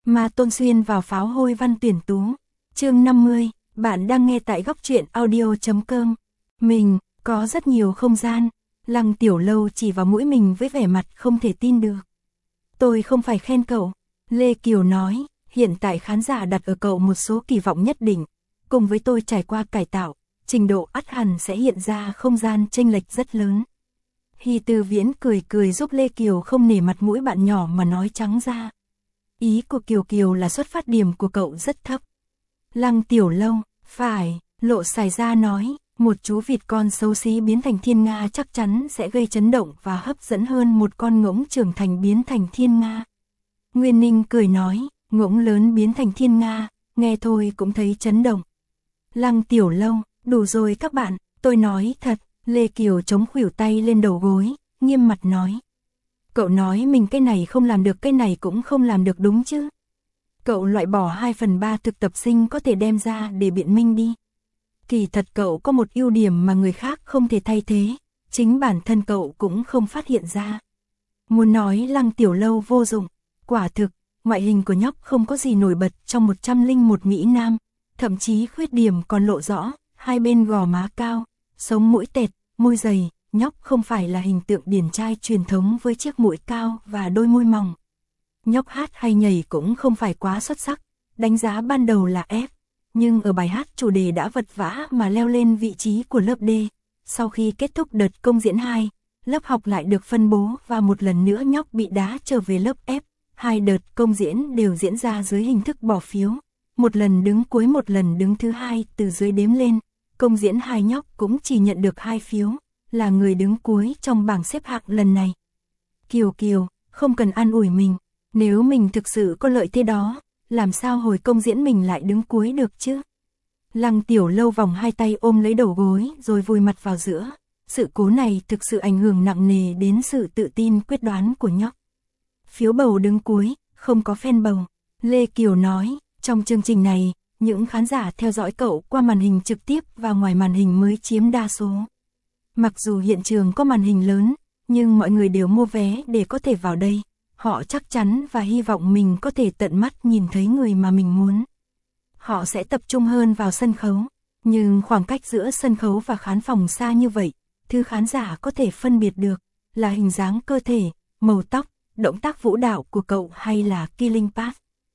Ma Tôn xuyên vào pháo hôi văn tuyển tú. Chương 50, bạn đang nghe tại góc truyện audio.com. Mình, có rất nhiều không gian. Lăng Tiểu Lâu chỉ vào mũi mình với vẻ mặt không thể tin được. Tôi không phải khen cậu. Lê Kiều nói, hiện tại khán giả đặt ở cậu một số kỳ vọng nhất định. Cùng với tôi trải qua cải tạo, trình độ ắt hẳn sẽ hiện ra không gian chênh lệch rất lớn. Hy Tư Viễn cười cười giúp Lê Kiều không nể mặt mũi bạn nhỏ mà nói trắng ra. Ý của Kiều Kiều là xuất phát điểm của cậu rất thấp. Lăng Tiểu Lâu, phải, Lộ Sài Gia nói, một chú vịt con xấu xí biến thành thiên nga chắc chắn sẽ gây chấn động và hấp dẫn hơn một con ngỗng trưởng thành biến thành thiên nga. Nguyên Ninh cười nói, ngỗng lớn biến thành thiên nga, nghe thôi cũng thấy chấn động. Lăng Tiểu Lâu, đủ rồi các bạn, tôi nói thật. Lê Kiều chống khuỷu tay lên đầu gối, nghiêm mặt nói. Cậu nói mình cái này không làm được, cái này cũng không làm được đúng chứ. Cậu loại bỏ 2/3 thực tập sinh có thể đem ra để biện minh đi. Kỳ thật cậu có một ưu điểm mà người khác không thể thay thế, chính bản thân cậu cũng không phát hiện ra. Muốn nói Lăng Tiểu Lâu vô dụng, quả thực, ngoại hình của nhóc không có gì nổi bật trong 101 Mỹ Nam, thậm chí khuyết điểm còn lộ rõ, hai bên gò má cao, sống mũi tẹt, môi dày, nhóc không phải là hình tượng điển trai truyền thống với chiếc mũi cao và đôi môi mỏng. Nhóc hát hay nhảy cũng không phải quá xuất sắc, đánh giá ban đầu là F, nhưng ở bài hát chủ đề đã vật vã mà leo lên vị trí của lớp D. Sau khi kết thúc đợt công diễn 2, lớp học lại được phân bố và một lần nữa nhóc bị đá trở về lớp F. Hai đợt công diễn đều diễn ra dưới hình thức bỏ phiếu, một lần đứng cuối một lần đứng thứ hai từ dưới đếm lên. Công diễn hai nhóc cũng chỉ nhận được 2 phiếu, là người đứng cuối trong bảng xếp hạng lần này. Kiều Kiều, không cần an ủi mình, nếu mình thực sự có lợi thế đó, làm sao hồi công diễn mình lại đứng cuối được chứ? Lăng Tiểu Lâu vòng hai tay ôm lấy đầu gối rồi vùi mặt vào giữa, sự cố này thực sự ảnh hưởng nặng nề đến sự tự tin quyết đoán của nhóc. Phiếu bầu đứng cuối, không có fan bầu. Lê Kiều nói, trong chương trình này, những khán giả theo dõi cậu qua màn hình trực tiếp và ngoài màn hình mới chiếm đa số. Mặc dù hiện trường có màn hình lớn, nhưng mọi người đều mua vé để có thể vào đây. Họ chắc chắn và hy vọng mình có thể tận mắt nhìn thấy người mà mình muốn. Họ sẽ tập trung hơn vào sân khấu, nhưng khoảng cách giữa sân khấu và khán phòng xa như vậy, thứ khán giả có thể phân biệt được là hình dáng cơ thể, màu tóc, động tác vũ đạo của cậu hay là Killing Path.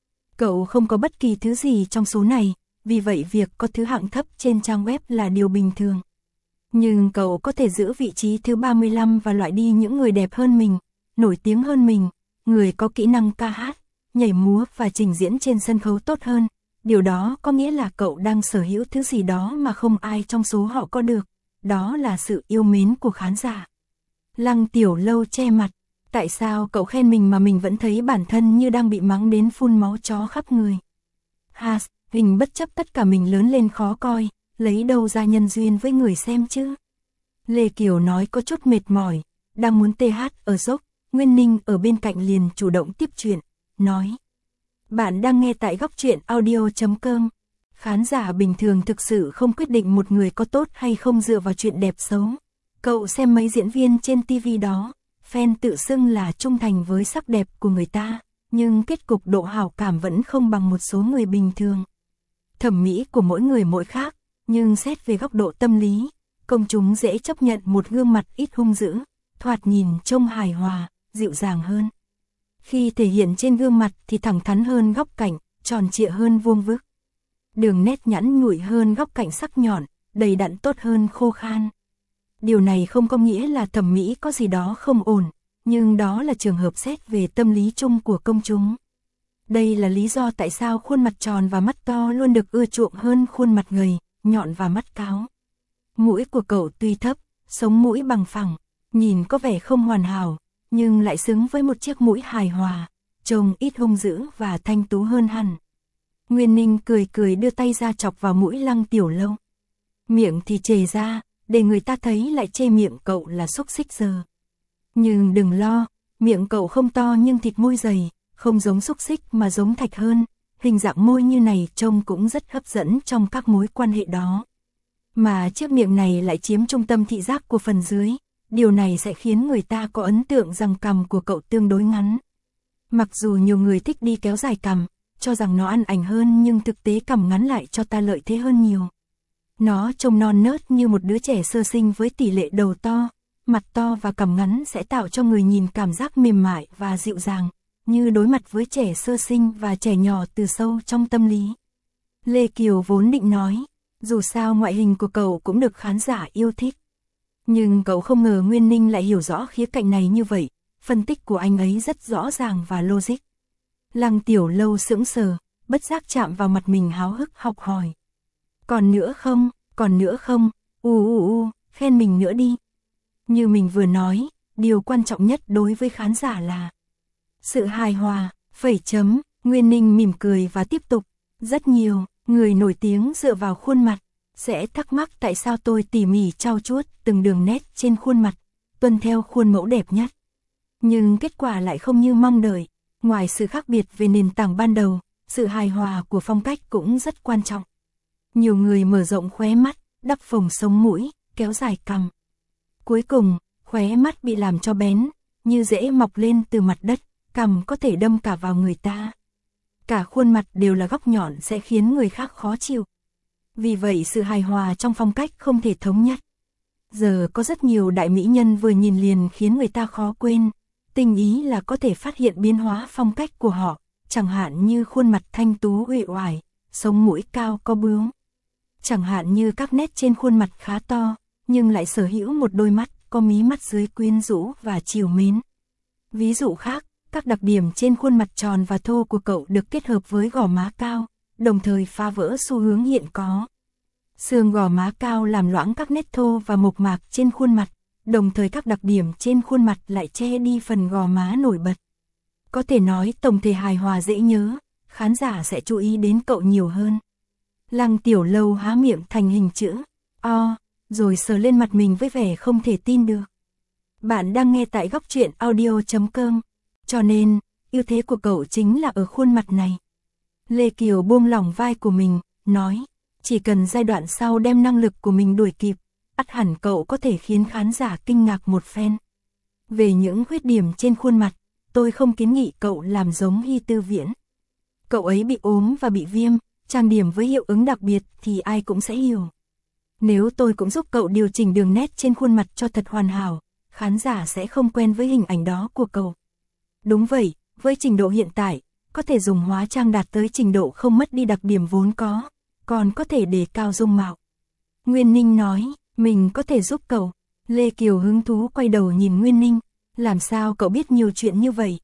Cậu không có bất kỳ thứ gì trong số này, vì vậy việc có thứ hạng thấp trên trang web là điều bình thường. Nhưng cậu có thể giữ vị trí thứ 35 và loại đi những người đẹp hơn mình, nổi tiếng hơn mình, người có kỹ năng ca hát, nhảy múa và trình diễn trên sân khấu tốt hơn. Điều đó có nghĩa là cậu đang sở hữu thứ gì đó mà không ai trong số họ có được, đó là sự yêu mến của khán giả. Lăng Tiểu Lâu che mặt. Tại sao cậu khen mình mà mình vẫn thấy bản thân như đang bị mắng đến phun máu chó khắp người? Has, hình bất chấp tất cả mình lớn lên khó coi, lấy đâu ra nhân duyên với người xem chứ? Lê Kiều nói có chút mệt mỏi, đang muốn TH ở dốc, Nguyên Ninh ở bên cạnh liền chủ động tiếp chuyện, nói. Bạn đang nghe tại góc truyện audio.com. Khán giả bình thường thực sự không quyết định một người có tốt hay không dựa vào chuyện đẹp xấu. Cậu xem mấy diễn viên trên TV đó. Fan tự xưng là trung thành với sắc đẹp của người ta, nhưng kết cục độ hảo cảm vẫn không bằng một số người bình thường. Thẩm mỹ của mỗi người mỗi khác, nhưng xét về góc độ tâm lý, công chúng dễ chấp nhận một gương mặt ít hung dữ, thoạt nhìn trông hài hòa, dịu dàng hơn. Khi thể hiện trên gương mặt thì thẳng thắn hơn góc cạnh, tròn trịa hơn vuông vức. Đường nét nhẵn nhụi hơn góc cạnh sắc nhọn, đầy đặn tốt hơn khô khan. Điều này không có nghĩa là thẩm mỹ có gì đó không ổn, nhưng đó là trường hợp xét về tâm lý chung của công chúng. Đây là lý do tại sao khuôn mặt tròn và mắt to luôn được ưa chuộng hơn khuôn mặt gầy, nhọn và mắt cáo. Mũi của cậu tuy thấp, sống mũi bằng phẳng, nhìn có vẻ không hoàn hảo, nhưng lại xứng với một chiếc mũi hài hòa, trông ít hung dữ và thanh tú hơn hẳn. Nguyên Ninh cười cười đưa tay ra chọc vào mũi Lăng Tiểu Lâu. Miệng thì chề ra, để người ta thấy lại chê miệng cậu là xúc xích giờ. Nhưng đừng lo, miệng cậu không to nhưng thịt môi dày, không giống xúc xích mà giống thạch hơn, hình dạng môi như này trông cũng rất hấp dẫn trong các mối quan hệ đó. Mà chiếc miệng này lại chiếm trung tâm thị giác của phần dưới, điều này sẽ khiến người ta có ấn tượng rằng cằm của cậu tương đối ngắn. Mặc dù nhiều người thích đi kéo dài cằm, cho rằng nó ăn ảnh hơn nhưng thực tế cằm ngắn lại cho ta lợi thế hơn nhiều. Nó trông non nớt như một đứa trẻ sơ sinh với tỷ lệ đầu to, mặt to và cằm ngắn sẽ tạo cho người nhìn cảm giác mềm mại và dịu dàng, như đối mặt với trẻ sơ sinh và trẻ nhỏ từ sâu trong tâm lý. Lê Kiều vốn định nói, dù sao ngoại hình của cậu cũng được khán giả yêu thích. Nhưng cậu không ngờ Nguyên Ninh lại hiểu rõ khía cạnh này như vậy, phân tích của anh ấy rất rõ ràng và logic. Lăng Tiểu Lâu sững sờ, bất giác chạm vào mặt mình háo hức học hỏi. Còn nữa không, khen mình nữa đi. Như mình vừa nói, điều quan trọng nhất đối với khán giả là sự hài hòa, Nguyên Ninh mỉm cười và tiếp tục. Rất nhiều người nổi tiếng dựa vào khuôn mặt, sẽ thắc mắc tại sao tôi tỉ mỉ trau chuốt từng đường nét trên khuôn mặt, tuân theo khuôn mẫu đẹp nhất. Nhưng kết quả lại không như mong đợi, ngoài sự khác biệt về nền tảng ban đầu, sự hài hòa của phong cách cũng rất quan trọng. Nhiều người mở rộng khóe mắt, đắp phồng sống mũi, kéo dài cằm. Cuối cùng, khóe mắt bị làm cho bén, như rễ mọc lên từ mặt đất, cằm có thể đâm cả vào người ta. Cả khuôn mặt đều là góc nhọn sẽ khiến người khác khó chịu. Vì vậy sự hài hòa trong phong cách không thể thống nhất. Giờ có rất nhiều đại mỹ nhân vừa nhìn liền khiến người ta khó quên. Tinh ý là có thể phát hiện biến hóa phong cách của họ, chẳng hạn như khuôn mặt thanh tú uể oải, sống mũi cao có bướm. Chẳng hạn như các nét trên khuôn mặt khá to, nhưng lại sở hữu một đôi mắt có mí mắt dưới quyến rũ và trìu mến. Ví dụ khác, các đặc điểm trên khuôn mặt tròn và thô của cậu được kết hợp với gò má cao, đồng thời phá vỡ xu hướng hiện có. Xương gò má cao làm loãng các nét thô và mộc mạc trên khuôn mặt, đồng thời các đặc điểm trên khuôn mặt lại che đi phần gò má nổi bật. Có thể nói tổng thể hài hòa dễ nhớ, khán giả sẽ chú ý đến cậu nhiều hơn. Lăng Tiểu Lâu há miệng thành hình chữ O, rồi sờ lên mặt mình với vẻ không thể tin được. Bạn đang nghe tại Góc Truyện Audio.com, cho nên, ưu thế của cậu chính là ở khuôn mặt này. Lê Kiều buông lỏng vai của mình, nói, chỉ cần giai đoạn sau đem năng lực của mình đuổi kịp, ắt hẳn cậu có thể khiến khán giả kinh ngạc một phen. Về những khuyết điểm trên khuôn mặt, tôi không kiến nghị cậu làm giống Hy Tư Viễn. Cậu ấy bị ốm và bị viêm, trang điểm với hiệu ứng đặc biệt thì ai cũng sẽ hiểu. Nếu tôi cũng giúp cậu điều chỉnh đường nét trên khuôn mặt cho thật hoàn hảo, khán giả sẽ không quen với hình ảnh đó của cậu. Đúng vậy, với trình độ hiện tại, có thể dùng hóa trang đạt tới trình độ không mất đi đặc điểm vốn có, còn có thể đề cao dung mạo. Nguyên Ninh nói, mình có thể giúp cậu. Lê Kiều hứng thú quay đầu nhìn Nguyên Ninh, làm sao cậu biết nhiều chuyện như vậy?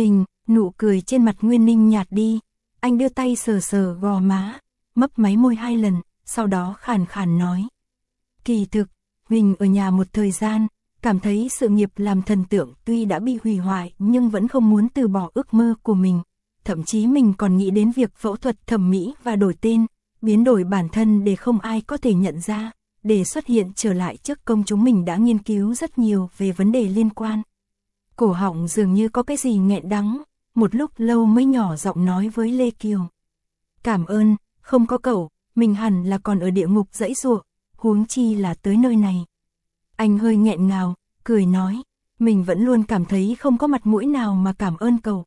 Nụ cười trên mặt Nguyên Ninh nhạt đi, anh đưa tay sờ sờ gò má, mấp máy môi 2 lần, sau đó khàn khàn nói. Kỳ thực, mình ở nhà một thời gian, cảm thấy sự nghiệp làm thần tượng tuy đã bị hủy hoại nhưng vẫn không muốn từ bỏ ước mơ của mình. Thậm chí mình còn nghĩ đến việc phẫu thuật thẩm mỹ và đổi tên, biến đổi bản thân để không ai có thể nhận ra, để xuất hiện trở lại trước công chúng. Mình đã nghiên cứu rất nhiều về vấn đề liên quan. Cổ họng dường như có cái gì nghẹn đắng, một lúc lâu mới nhỏ giọng nói với Lê Kiều. Cảm ơn, không có cậu, mình hẳn là còn ở địa ngục giãy giụa, huống chi là tới nơi này. Anh hơi nghẹn ngào, cười nói, mình vẫn luôn cảm thấy không có mặt mũi nào mà cảm ơn cậu.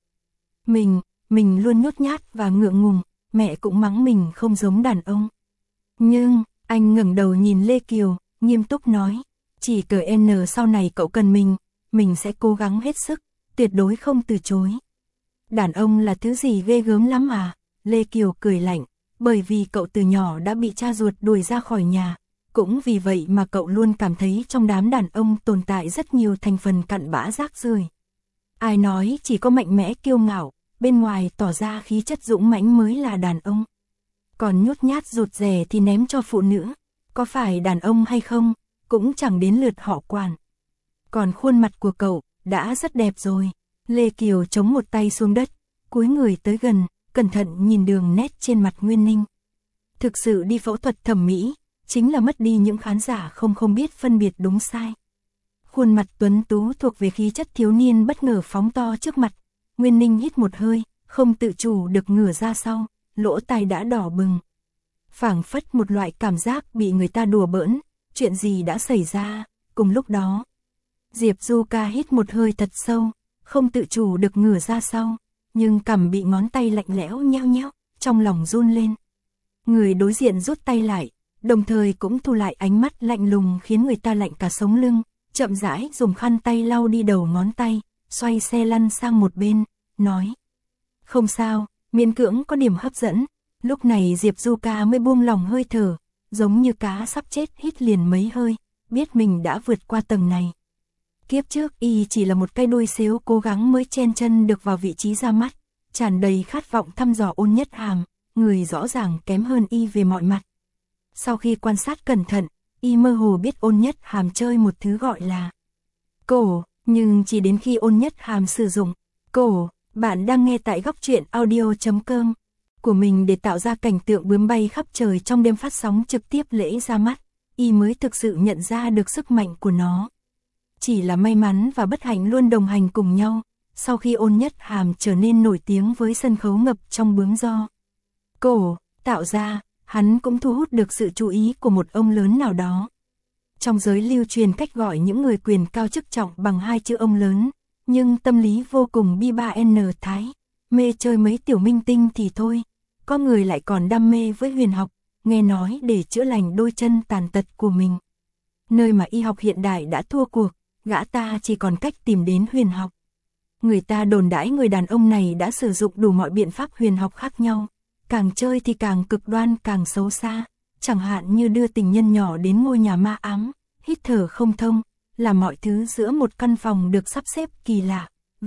Mình luôn nhút nhát và ngượng ngùng, mẹ cũng mắng mình không giống đàn ông. Nhưng, anh ngẩng đầu nhìn Lê Kiều, nghiêm túc nói, chỉ cờ N sau này cậu cần mình sẽ cố gắng hết sức, tuyệt đối không từ chối. Đàn ông là thứ gì ghê gớm lắm à? Lê Kiều cười lạnh, bởi vì cậu từ nhỏ đã bị cha ruột đuổi ra khỏi nhà. Cũng vì vậy mà cậu luôn cảm thấy trong đám đàn ông tồn tại rất nhiều thành phần cặn bã rác rưởi. Ai nói chỉ có mạnh mẽ kiêu ngạo, bên ngoài tỏ ra khí chất dũng mãnh mới là đàn ông. Còn nhút nhát rụt rè thì ném cho phụ nữ, có phải đàn ông hay không, cũng chẳng đến lượt họ quản. Còn khuôn mặt của cậu, đã rất đẹp rồi. Lê Kiều chống một tay xuống đất, cúi người tới gần, cẩn thận nhìn đường nét trên mặt Nguyên Ninh. Thực sự đi phẫu thuật thẩm mỹ, chính là mất đi những khán giả không biết phân biệt đúng sai. Khuôn mặt tuấn tú thuộc về khí chất thiếu niên bất ngờ phóng to trước mặt. Nguyên Ninh hít một hơi, không tự chủ được ngửa ra sau, lỗ tai đã đỏ bừng. Phảng phất một loại cảm giác bị người ta đùa bỡn, chuyện gì đã xảy ra. Cùng lúc đó, Diệp Du Ca hít một hơi thật sâu, không tự chủ được ngửa ra sau, nhưng cằm bị ngón tay lạnh lẽo nheo nheo, trong lòng run lên. Người đối diện rút tay lại, đồng thời cũng thu lại ánh mắt lạnh lùng khiến người ta lạnh cả sống lưng, chậm rãi dùng khăn tay lau đi đầu ngón tay, xoay xe lăn sang một bên, nói. Không sao, miễn cưỡng có điểm hấp dẫn. Lúc này Diệp Du Ca mới buông lòng hơi thở, giống như cá sắp chết hít liền mấy hơi, biết mình đã vượt qua tầng này. Kiếp trước y chỉ là một cây đuôi xếu cố gắng mới chen chân được vào vị trí ra mắt, tràn đầy khát vọng thăm dò Ôn Nhất Hàm, người rõ ràng kém hơn y về mọi mặt. Sau khi quan sát cẩn thận, y mơ hồ biết Ôn Nhất Hàm chơi một thứ gọi là cổ, nhưng chỉ đến khi Ôn Nhất Hàm sử dụng cổ, bạn đang nghe tại góc truyện audio.com của mình để tạo ra cảnh tượng bướm bay khắp trời trong đêm phát sóng trực tiếp lễ ra mắt, y mới thực sự nhận ra được sức mạnh của nó. Chỉ là may mắn và bất hạnh luôn đồng hành cùng nhau, sau khi Ôn Nhất Hàm trở nên nổi tiếng với sân khấu ngập trong bướm do cổ tạo ra, hắn cũng thu hút được sự chú ý của một ông lớn nào đó. Trong giới lưu truyền cách gọi những người quyền cao chức trọng bằng hai chữ ông lớn, nhưng tâm lý vô cùng bi ba n thái, mê chơi mấy tiểu minh tinh thì thôi, có người lại còn đam mê với huyền học, nghe nói để chữa lành đôi chân tàn tật của mình. Nơi mà y học hiện đại đã thua cuộc, gã ta chỉ còn cách tìm đến huyền học. Người ta đồn đãi người đàn ông này đã sử dụng đủ mọi biện pháp huyền học khác nhau, càng chơi thì càng cực đoan càng xấu xa, chẳng hạn như đưa tình nhân nhỏ đến ngôi nhà ma ám, hít thở không thông, làm mọi thứ giữa một căn phòng được sắp xếp kỳ lạ,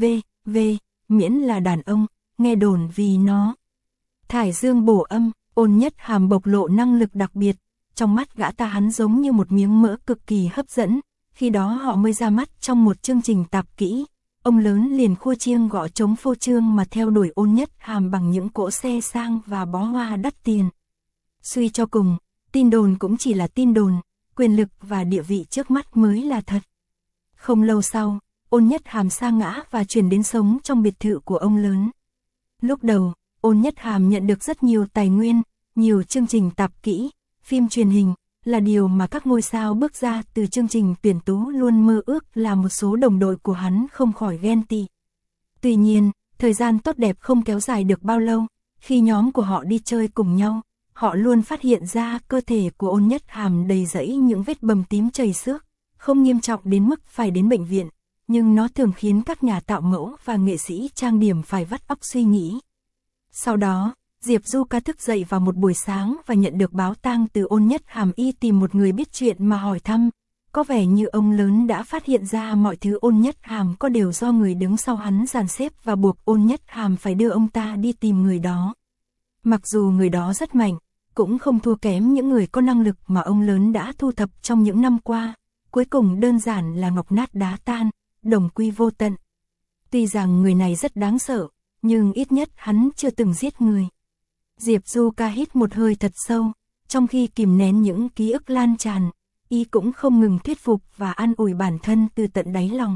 miễn là đàn ông, nghe đồn vì nó thải dương bổ âm. Ôn Nhất Hàm bộc lộ năng lực đặc biệt, trong mắt gã ta hắn giống như một miếng mỡ cực kỳ hấp dẫn, khi đó họ mới ra mắt trong một chương trình tạp kỹ, ông lớn liền khua chiêng gõ trống phô trương mà theo đuổi Ôn Nhất Hàm bằng những cỗ xe sang và bó hoa đắt tiền. Suy cho cùng, tin đồn cũng chỉ là tin đồn, quyền lực và địa vị trước mắt mới là thật. Không lâu sau, Ôn Nhất Hàm sa ngã và chuyển đến sống trong biệt thự của ông lớn. Lúc đầu, Ôn Nhất Hàm nhận được rất nhiều tài nguyên, nhiều chương trình tạp kỹ, phim truyền hình, là điều mà các ngôi sao bước ra từ chương trình tuyển tú luôn mơ ước, là một số đồng đội của hắn không khỏi ghen tị. Tuy nhiên, thời gian tốt đẹp không kéo dài được bao lâu, khi nhóm của họ đi chơi cùng nhau, họ luôn phát hiện ra cơ thể của Ôn Nhất Hàm đầy rẫy những vết bầm tím chảy xước, không nghiêm trọng đến mức phải đến bệnh viện, nhưng nó thường khiến các nhà tạo mẫu và nghệ sĩ trang điểm phải vắt óc suy nghĩ. Sau đó, Diệp Du Ca thức dậy vào một buổi sáng và nhận được báo tang từ Ôn Nhất Hàm, y tìm một người biết chuyện mà hỏi thăm, có vẻ như ông lớn đã phát hiện ra mọi thứ Ôn Nhất Hàm có đều do người đứng sau hắn dàn xếp và buộc Ôn Nhất Hàm phải đưa ông ta đi tìm người đó. Mặc dù người đó rất mạnh, cũng không thua kém những người có năng lực mà ông lớn đã thu thập trong những năm qua, cuối cùng đơn giản là ngọc nát đá tan, đồng quy vô tận. Tuy rằng người này rất đáng sợ, nhưng ít nhất hắn chưa từng giết người. Diệp Du Ca hít một hơi thật sâu, trong khi kìm nén những ký ức lan tràn, y cũng không ngừng thuyết phục và an ủi bản thân từ tận đáy lòng.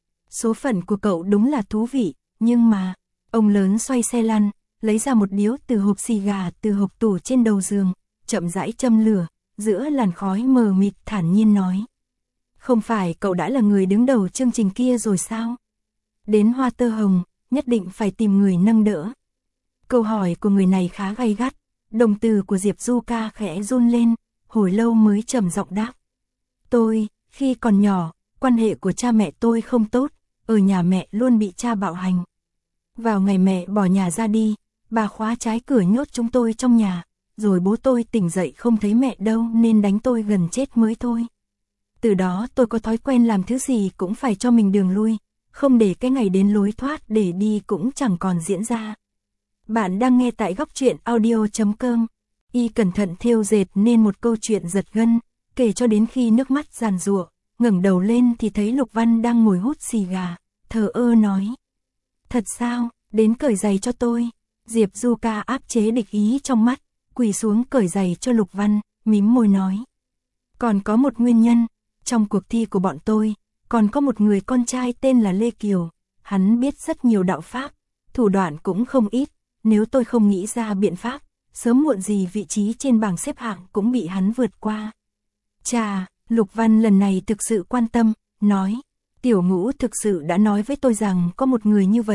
Số phận của cậu đúng là thú vị, nhưng mà, ông lớn xoay xe lăn, lấy ra một điếu từ hộp xì gà từ hộp tủ trên đầu giường, chậm rãi châm lửa, giữa làn khói mờ mịt thản nhiên nói. Không phải cậu đã là người đứng đầu chương trình kia rồi sao? Đến Hoa Tơ Hồng, nhất định phải tìm người nâng đỡ. Câu hỏi của người này khá gay gắt, đồng tử của Diệp Du Ca khẽ run lên, hồi lâu mới trầm giọng đáp. Tôi, khi còn nhỏ, quan hệ của cha mẹ tôi không tốt, ở nhà mẹ luôn bị cha bạo hành. Vào ngày mẹ bỏ nhà ra đi, bà khóa trái cửa nhốt chúng tôi trong nhà, rồi bố tôi tỉnh dậy không thấy mẹ đâu nên đánh tôi gần chết mới thôi. Từ đó tôi có thói quen làm thứ gì cũng phải cho mình đường lui, không để cái ngày đến lối thoát để đi cũng chẳng còn diễn ra. Bạn đang nghe tại góc truyện audio.com. Y cẩn thận thêu dệt nên một câu chuyện giật gân, kể cho đến khi nước mắt giàn giụa, ngẩng đầu lên thì thấy Lục Văn đang ngồi hút xì gà, thờ ơ nói. Thật sao, đến cởi giày cho tôi. Diệp Du Ca áp chế địch ý trong mắt, quỳ xuống cởi giày cho Lục Văn, mím môi nói. Còn có một nguyên nhân, trong cuộc thi của bọn tôi, còn có một người con trai tên là Lê Kiều, hắn biết rất nhiều đạo pháp, thủ đoạn cũng không ít, nếu tôi không nghĩ ra biện pháp, sớm muộn gì vị trí trên bảng xếp hạng cũng bị hắn vượt qua. Chà, Lục Văn lần này thực sự quan tâm, nói, Tiểu Ngũ thực sự đã nói với tôi rằng có một người như vậy,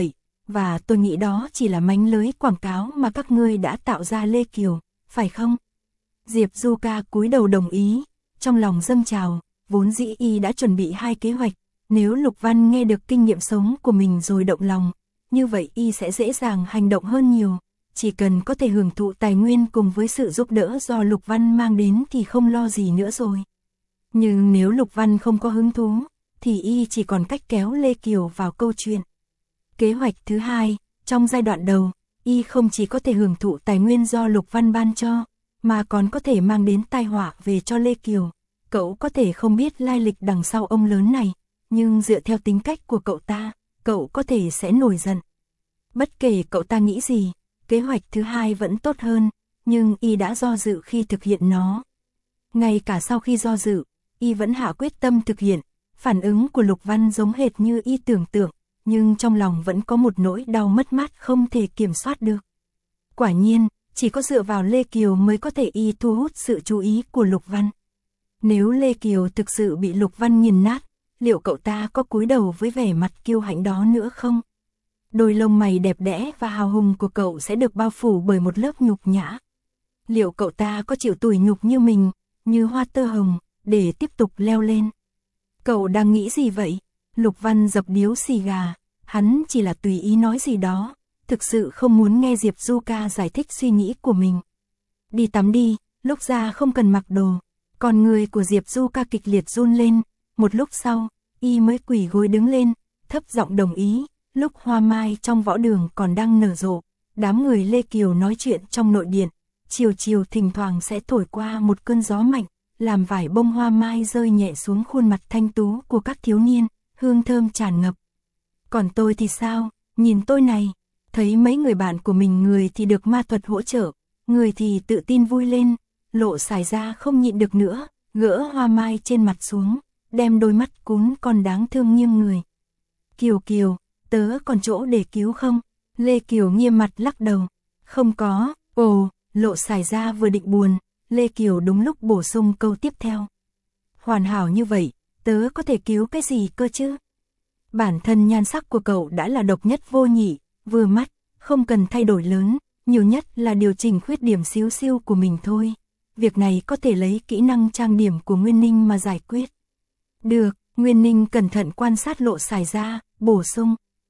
và tôi nghĩ đó chỉ là mánh lưới quảng cáo mà các ngươi đã tạo ra Lê Kiều, phải không? Diệp Du Ca cúi đầu đồng ý, trong lòng dâng trào, vốn dĩ y đã chuẩn bị hai kế hoạch, nếu Lục Văn nghe được kinh nghiệm sống của mình rồi động lòng, như vậy y sẽ dễ dàng hành động hơn nhiều, chỉ cần có thể hưởng thụ tài nguyên cùng với sự giúp đỡ do Lục Văn mang đến thì không lo gì nữa rồi. Nhưng nếu Lục Văn không có hứng thú, thì y chỉ còn cách kéo Lê Kiều vào câu chuyện. Kế hoạch thứ hai, trong giai đoạn đầu, y không chỉ có thể hưởng thụ tài nguyên do Lục Văn ban cho, mà còn có thể mang đến tai họa về cho Lê Kiều. Cậu có thể không biết lai lịch đằng sau ông lớn này, nhưng dựa theo tính cách của cậu ta, cậu có thể sẽ nổi giận. Bất kể cậu ta nghĩ gì, kế hoạch thứ hai vẫn tốt hơn, nhưng y đã do dự khi thực hiện nó. Ngay cả sau khi do dự, y vẫn hạ quyết tâm thực hiện, phản ứng của Lục Văn giống hệt như y tưởng tượng, nhưng trong lòng vẫn có một nỗi đau mất mát không thể kiểm soát được. Quả nhiên, chỉ có dựa vào Lê Kiều mới có thể y thu hút sự chú ý của Lục Văn. Nếu Lê Kiều thực sự bị Lục Văn nghiền nát, liệu cậu ta có cúi đầu với vẻ mặt kiêu hãnh đó nữa không? Đôi lông mày đẹp đẽ và hào hùng của cậu sẽ được bao phủ bởi một lớp nhục nhã. Liệu cậu ta có chịu tủi nhục như mình, như hoa tơ hồng, để tiếp tục leo lên? Cậu đang nghĩ gì vậy? Lục Văn dập điếu xì gà, hắn chỉ là tùy ý nói gì đó, thực sự không muốn nghe Diệp Du Ca giải thích suy nghĩ của mình. Đi tắm đi, lúc ra không cần mặc đồ. Còn người của Diệp Du Ca kịch liệt run lên, một lúc sau, y mới quỳ gối đứng lên, thấp giọng đồng ý. Lúc hoa mai trong võ đường còn đang nở rộ, đám người Lê Kiều nói chuyện trong nội điện, chiều chiều thỉnh thoảng sẽ thổi qua một cơn gió mạnh, làm vài bông hoa mai rơi nhẹ xuống khuôn mặt thanh tú của các thiếu niên, hương thơm tràn ngập. Còn tôi thì sao, nhìn tôi này, thấy mấy người bạn của mình người thì được ma thuật hỗ trợ, người thì tự tin vui lên, Lộ Sải ra không nhịn được nữa, gỡ hoa mai trên mặt xuống, đem đôi mắt cún con đáng thương nghiêng người. Kiều Kiều, tớ còn chỗ để cứu không? Lê Kiều nghiêm mặt lắc đầu. Không có. Ồ, Lộ Sải ra vừa định buồn, Lê Kiều đúng lúc bổ sung câu tiếp theo. Hoàn hảo như vậy, tớ có thể cứu cái gì cơ chứ? Bản thân nhan sắc của cậu đã là độc nhất vô nhị, vừa mắt, không cần thay đổi lớn, nhiều nhất là điều chỉnh khuyết điểm xíu xiu của mình thôi. Việc này có thể lấy kỹ năng trang điểm của Nguyên Ninh mà giải quyết. Được, Nguyên Ninh cẩn thận quan sát Lộ Sải ra, bổ sung.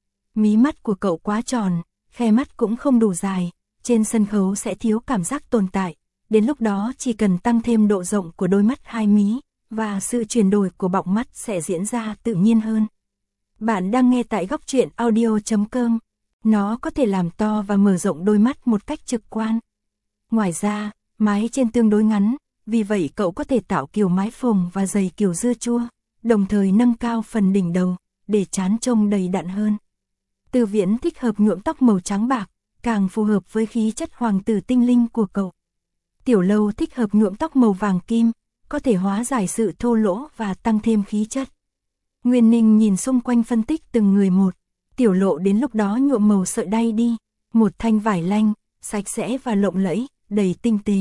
Mí mắt của cậu quá tròn, khe mắt cũng không đủ dài, trên sân khấu sẽ thiếu cảm giác tồn tại, đến lúc đó chỉ cần tăng thêm độ rộng của đôi mắt hai mí, và sự chuyển đổi của bọng mắt sẽ diễn ra tự nhiên hơn. Bạn đang nghe tại góc truyện audio.com, nó có thể làm to và mở rộng đôi mắt một cách trực quan. Ngoài ra, mái trên tương đối ngắn, vì vậy cậu có thể tạo kiểu mái phồng và dày kiểu dưa chua, đồng thời nâng cao phần đỉnh đầu, để trán trông đầy đặn hơn. Từ Viễn thích hợp nhuộm tóc màu trắng bạc, càng phù hợp với khí chất hoàng tử tinh linh của cậu. Tiểu Lâu thích hợp nhuộm tóc màu vàng kim, có thể hóa giải sự thô lỗ và tăng thêm khí chất. Nguyên Ninh nhìn xung quanh phân tích từng người một. Tiểu Lộ đến lúc đó nhuộm màu sợi đay đi, một thanh vải lanh, sạch sẽ và lộng lẫy, đầy tinh tế.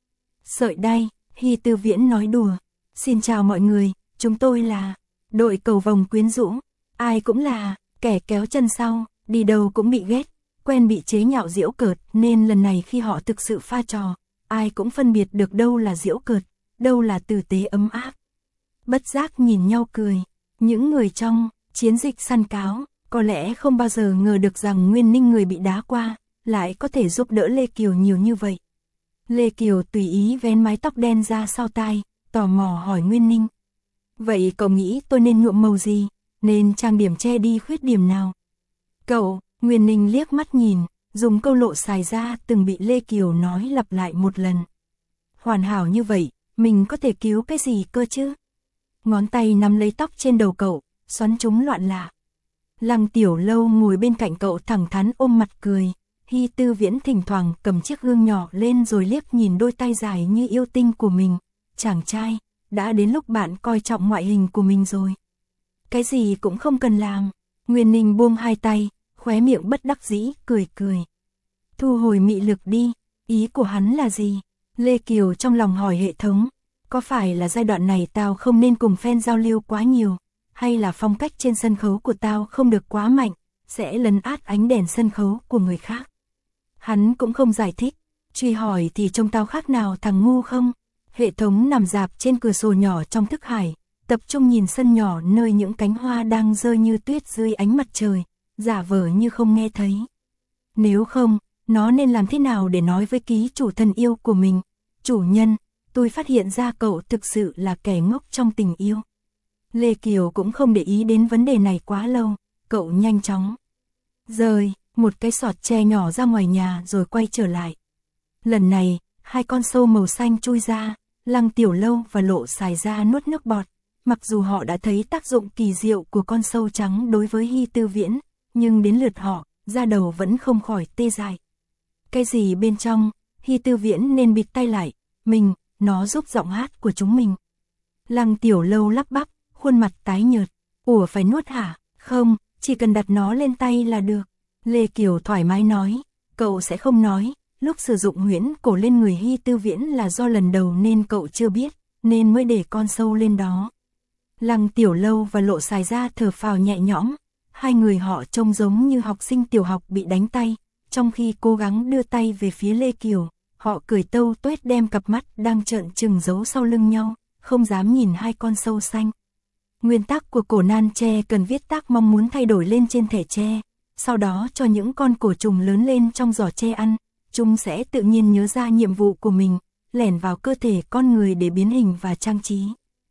Sợi đay, Hy Tư Viễn nói đùa. Xin chào mọi người, chúng tôi là đội cầu vồng quyến rũ, ai cũng là kẻ kéo chân sau, đi đâu cũng bị ghét, quen bị chế nhạo giễu cợt, nên lần này khi họ thực sự pha trò, ai cũng phân biệt được đâu là giễu cợt, đâu là tử tế ấm áp. Bất giác nhìn nhau cười, những người trong chiến dịch săn cáo, có lẽ không bao giờ ngờ được rằng Nguyên Ninh người bị đá qua, lại có thể giúp đỡ Lê Kiều nhiều như vậy. Lê Kiều tùy ý vén mái tóc đen ra sau tai, tò mò hỏi Nguyên Ninh. Vậy cậu nghĩ tôi nên nhuộm màu gì, nên trang điểm che đi khuyết điểm nào? Cậu, Nguyên Ninh liếc mắt nhìn, dùng câu Lộ Sải ra từng bị Lê Kiều nói lặp lại một lần. Hoàn hảo như vậy, mình có thể cứu cái gì cơ chứ? Ngón tay nắm lấy tóc trên đầu cậu, xoắn chúng loạn lạ. Lăng Tiểu Lâu ngồi bên cạnh cậu thẳng thắn ôm mặt cười. Hy Tư Viễn thỉnh thoảng cầm chiếc gương nhỏ lên rồi liếc nhìn đôi tay dài như yêu tinh của mình. Chàng trai, đã đến lúc bạn coi trọng ngoại hình của mình rồi. Cái gì cũng không cần làm. Nguyên Ninh buông hai tay, khóe miệng bất đắc dĩ, cười cười. Thu hồi mị lực đi, ý của hắn là gì? Lê Kiều trong lòng hỏi hệ thống. Có phải là giai đoạn này tao không nên cùng fan giao lưu quá nhiều, hay là phong cách trên sân khấu của tao không được quá mạnh, sẽ lấn át ánh đèn sân khấu của người khác. Hắn cũng không giải thích, truy hỏi thì trông tao khác nào thằng ngu không? Hệ thống nằm rạp trên cửa sổ nhỏ trong thức hải, tập trung nhìn sân nhỏ nơi những cánh hoa đang rơi như tuyết dưới ánh mặt trời, giả vờ như không nghe thấy. Nếu không, nó nên làm thế nào để nói với ký chủ thân yêu của mình? Chủ nhân, tôi phát hiện ra cậu thực sự là kẻ ngốc trong tình yêu. Lê Kiều cũng không để ý đến vấn đề này quá lâu, cậu nhanh chóng rời một cái sọt tre nhỏ ra ngoài nhà rồi quay trở lại. Lần này, hai con sâu màu xanh chui ra, Lăng Tiểu Lâu và Lộ Sài Gia nuốt nước bọt. Mặc dù họ đã thấy tác dụng kỳ diệu của con sâu trắng đối với Hy Tư Viễn, nhưng đến lượt họ, da đầu vẫn không khỏi tê dại. Cái gì bên trong, Hy Tư Viễn nên bịt tay lại, nó giúp giọng hát của chúng mình. Lăng Tiểu Lâu lắp bắp, khuôn mặt tái nhợt. Ủa phải nuốt hả? Không, chỉ cần đặt nó lên tay là được. Lê Kiều thoải mái nói, cậu sẽ không nói, lúc sử dụng huyễn cổ lên người Hy Tư Viễn là do lần đầu nên cậu chưa biết, nên mới để con sâu lên đó. Lăng Tiểu Lâu và Lộ Sài Gia thở phào nhẹ nhõm, hai người họ trông giống như học sinh tiểu học bị đánh tay, trong khi cố gắng đưa tay về phía Lê Kiều, họ cười tâu tuét đem cặp mắt đang trợn trừng giấu sau lưng nhau, không dám nhìn hai con sâu xanh. Nguyên tắc của cổ nan tre cần viết tác mong muốn thay đổi lên trên thẻ tre, sau đó cho những con cổ trùng lớn lên trong giỏ tre ăn, chúng sẽ tự nhiên nhớ ra nhiệm vụ của mình, lẻn vào cơ thể con người để biến hình và trang trí.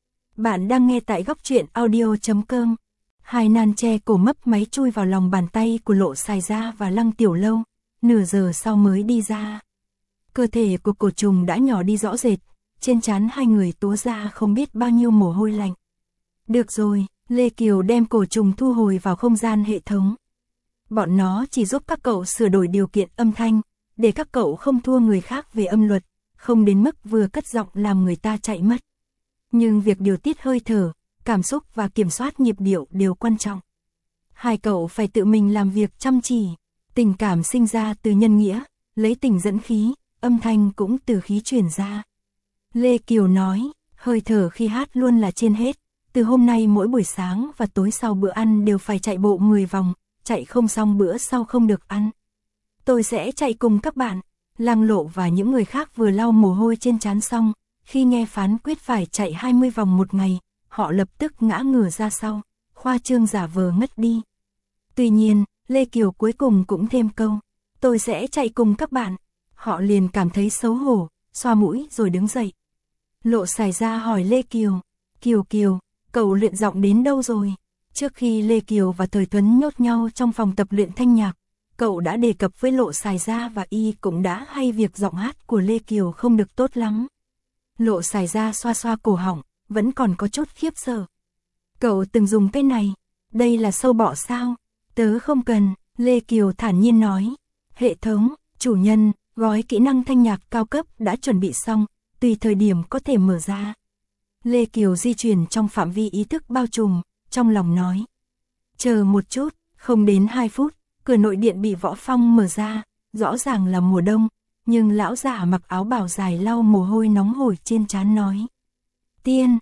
Bạn đang nghe tại góc truyện audio.com. Hai nan tre cổ mấp máy chui vào lòng bàn tay của Lộ Sài Gia và Lăng Tiểu Lâu, nửa giờ sau mới đi ra. Cơ thể của cổ trùng đã nhỏ đi rõ rệt, trên trán hai người túa ra không biết bao nhiêu mồ hôi lạnh. Được rồi, Lê Kiều đem cổ trùng thu hồi vào không gian hệ thống. Bọn nó chỉ giúp các cậu sửa đổi điều kiện âm thanh, để các cậu không thua người khác về âm luật, không đến mức vừa cất giọng làm người ta chạy mất. Nhưng việc điều tiết hơi thở, cảm xúc và kiểm soát nhịp điệu đều quan trọng. Hai cậu phải tự mình làm việc chăm chỉ, tình cảm sinh ra từ nhân nghĩa, lấy tình dẫn khí, âm thanh cũng từ khí truyền ra. Lê Kiều nói, hơi thở khi hát luôn là trên hết, từ hôm nay mỗi buổi sáng và tối sau bữa ăn đều phải chạy bộ 10 vòng, chạy không xong bữa sau không được ăn. Tôi sẽ chạy cùng các bạn. Lăng Lộ và những người khác vừa lau mồ hôi trên trán xong, khi nghe phán quyết phải chạy 20 vòng một ngày, họ lập tức ngã ngửa ra sau, khoa trương giả vờ ngất đi. Tuy nhiên, Lê Kiều cuối cùng cũng thêm câu, tôi sẽ chạy cùng các bạn. Họ liền cảm thấy xấu hổ, xoa mũi rồi đứng dậy. Lộ Sài Gia hỏi Lê Kiều, Kiều, cậu luyện giọng đến đâu rồi? Trước khi Lê Kiều và Thời Tuấn nhốt nhau trong phòng tập luyện thanh nhạc, cậu đã đề cập với Lộ Sài Gia và y cũng đã hay việc giọng hát của Lê Kiều không được tốt lắm. Lộ Sài Gia xoa xoa cổ họng, vẫn còn có chút khiếp sợ. Cậu từng dùng cái này, đây là sâu bọ sao? Tớ không cần, Lê Kiều thản nhiên nói. Hệ thống, chủ nhân, gói kỹ năng thanh nhạc cao cấp đã chuẩn bị xong, tùy thời điểm có thể mở ra. Lê Kiều di chuyển trong phạm vi ý thức bao trùm, trong lòng nói. Chờ một chút, không đến 2 phút, cửa nội điện bị Võ Phong mở ra, rõ ràng là mùa đông, nhưng lão già mặc áo bào dài lau mồ hôi nóng hổi trên trán nói. Tiên,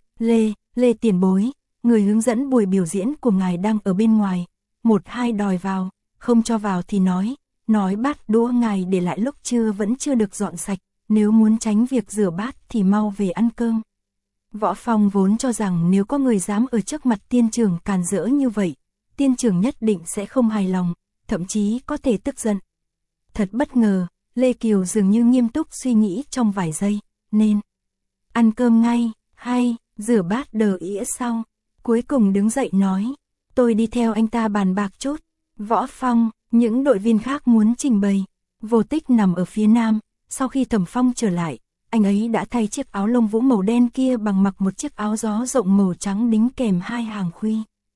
Lê tiền bối, người hướng dẫn buổi biểu diễn của ngài đang ở bên ngoài, 1-2 đòi vào, không cho vào thì nói bát đũa ngài để lại lúc trưa vẫn chưa được dọn sạch, nếu muốn tránh việc rửa bát thì mau về ăn cơm. Võ Phong vốn cho rằng nếu có người dám ở trước mặt tiên trưởng càn rỡ như vậy, tiên trưởng nhất định sẽ không hài lòng, thậm chí có thể tức giận. Thật bất ngờ, Lê Kiều dường như nghiêm túc suy nghĩ trong vài giây, nên ăn cơm ngay, hay rửa bát đờ ĩa sau. Cuối cùng đứng dậy nói, tôi đi theo anh ta bàn bạc chút. Võ Phong, những đội viên khác muốn trình bày. Vô Tích nằm ở phía nam, sau khi Thẩm Phong trở lại, anh ấy đã thay chiếc áo lông vũ màu đen kia bằng mặc một chiếc áo gió rộng màu trắng đính kèm 2 hàng khuy.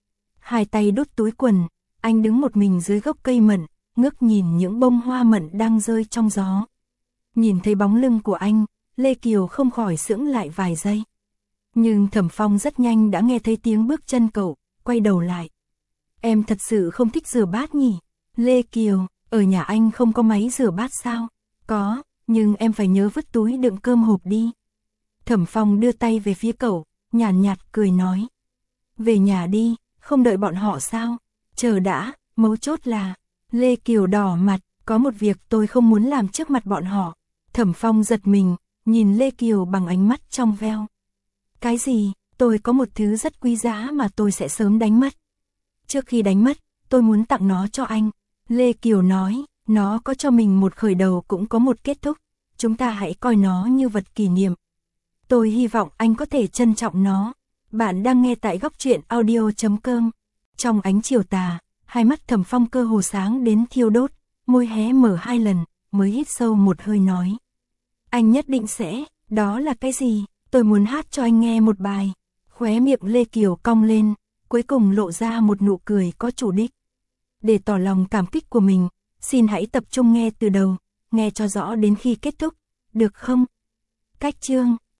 Hai tay đút túi quần, anh đứng một mình dưới gốc cây mận, ngước nhìn những bông hoa mận đang rơi trong gió. Nhìn thấy bóng lưng của anh, Lê Kiều không khỏi sững lại vài giây. Nhưng Thẩm Phong rất nhanh đã nghe thấy tiếng bước chân cậu, quay đầu lại. Em thật sự không thích rửa bát nhỉ? Lê Kiều, ở nhà anh không có máy rửa bát sao? Có, nhưng em phải nhớ vứt túi đựng cơm hộp đi. Thẩm Phong đưa tay về phía cậu, nhàn nhạt cười nói. Về nhà đi, không đợi bọn họ sao? Chờ đã, Mấu chốt là, Lê Kiều đỏ mặt, có một việc tôi không muốn làm trước mặt bọn họ. Thẩm Phong giật mình, nhìn Lê Kiều bằng ánh mắt trong veo. Cái gì? Tôi có một thứ rất quý giá mà tôi sẽ sớm đánh mất. Trước khi đánh mất, tôi muốn tặng nó cho anh. Lê Kiều nói, nó có cho mình một khởi đầu cũng có một kết thúc. Chúng ta hãy coi nó như vật kỷ niệm. Tôi hy vọng anh có thể trân trọng nó. Bạn đang nghe tại góc truyện audio.com. Trong ánh chiều tà, hai mắt Thẩm Phong cơ hồ sáng đến thiêu đốt, môi hé mở 2 lần, mới hít sâu một hơi nói. Anh nhất định sẽ, đó là cái gì? Tôi muốn hát cho anh nghe một bài. Khóe miệng Lê Kiều cong lên, cuối cùng lộ ra một nụ cười có chủ đích. Để tỏ lòng cảm kích của mình, xin hãy tập trung nghe từ đầu, nghe cho rõ đến khi kết thúc, được không? Cách chương